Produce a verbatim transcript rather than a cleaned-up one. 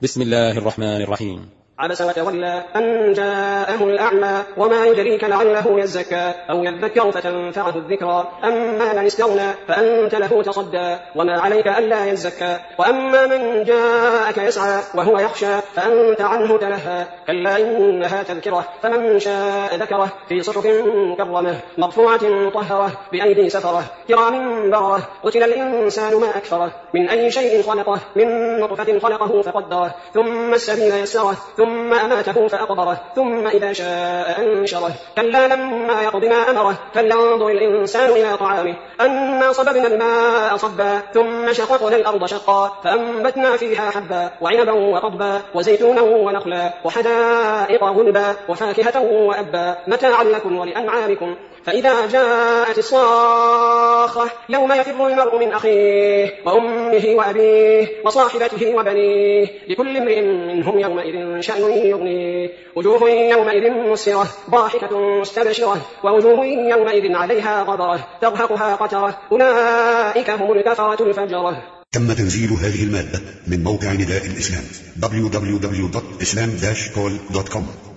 بسم الله الرحمن الرحيم. عبس وتولى أن جاءه الأعمى وما يدريك لعله يزكى أو يذكر فتنفعه الذكرى أما من استغنى فأنت له تصدى وما عليك ألا يزكى وأما من جاءك يسعى وهو يخشى فأنت عنه تلهى كلا إنها تذكرة فمن شاء ذكره في صحف مكرمة مرفوعة مطهرة بأيدي سفرة كرام بررة قتل الإنسان ما أكفره من أي شيء خلقه من نطفة خلقه فقدره ثم السبيل يسره ثم أماته فأقبره ثم إذا شاء أنشره كلا لما يقض ما أمره فلينظر الإنسان إلى طعامه أنا صببنا الماء صبا ثم شققنا الأرض شقا فأنبتنا فيها حبا وعنبا وقضبا وزيتونا ونخلا وحدائق غلبا وفاكهة وأبا متاعا لكم ولأنعامكم فإذا جاءت الصاخة يوم يفر المرء من أخيه وأمه وأبيه وصاحبته وبنيه لكل امرئ منهم يومئذ شأن يغنيه وجوه يومئذ مسرة ضاحكة مستبشرة ووجوه يومئذ عليها غبرة ترهقها قترة أولئك هم الكفرة الفجرة. تم تنزيل هذه المادة من موقع نداء الإسلام دبليو دبليو دبليو دوت إسلام داش كول دوت كوم.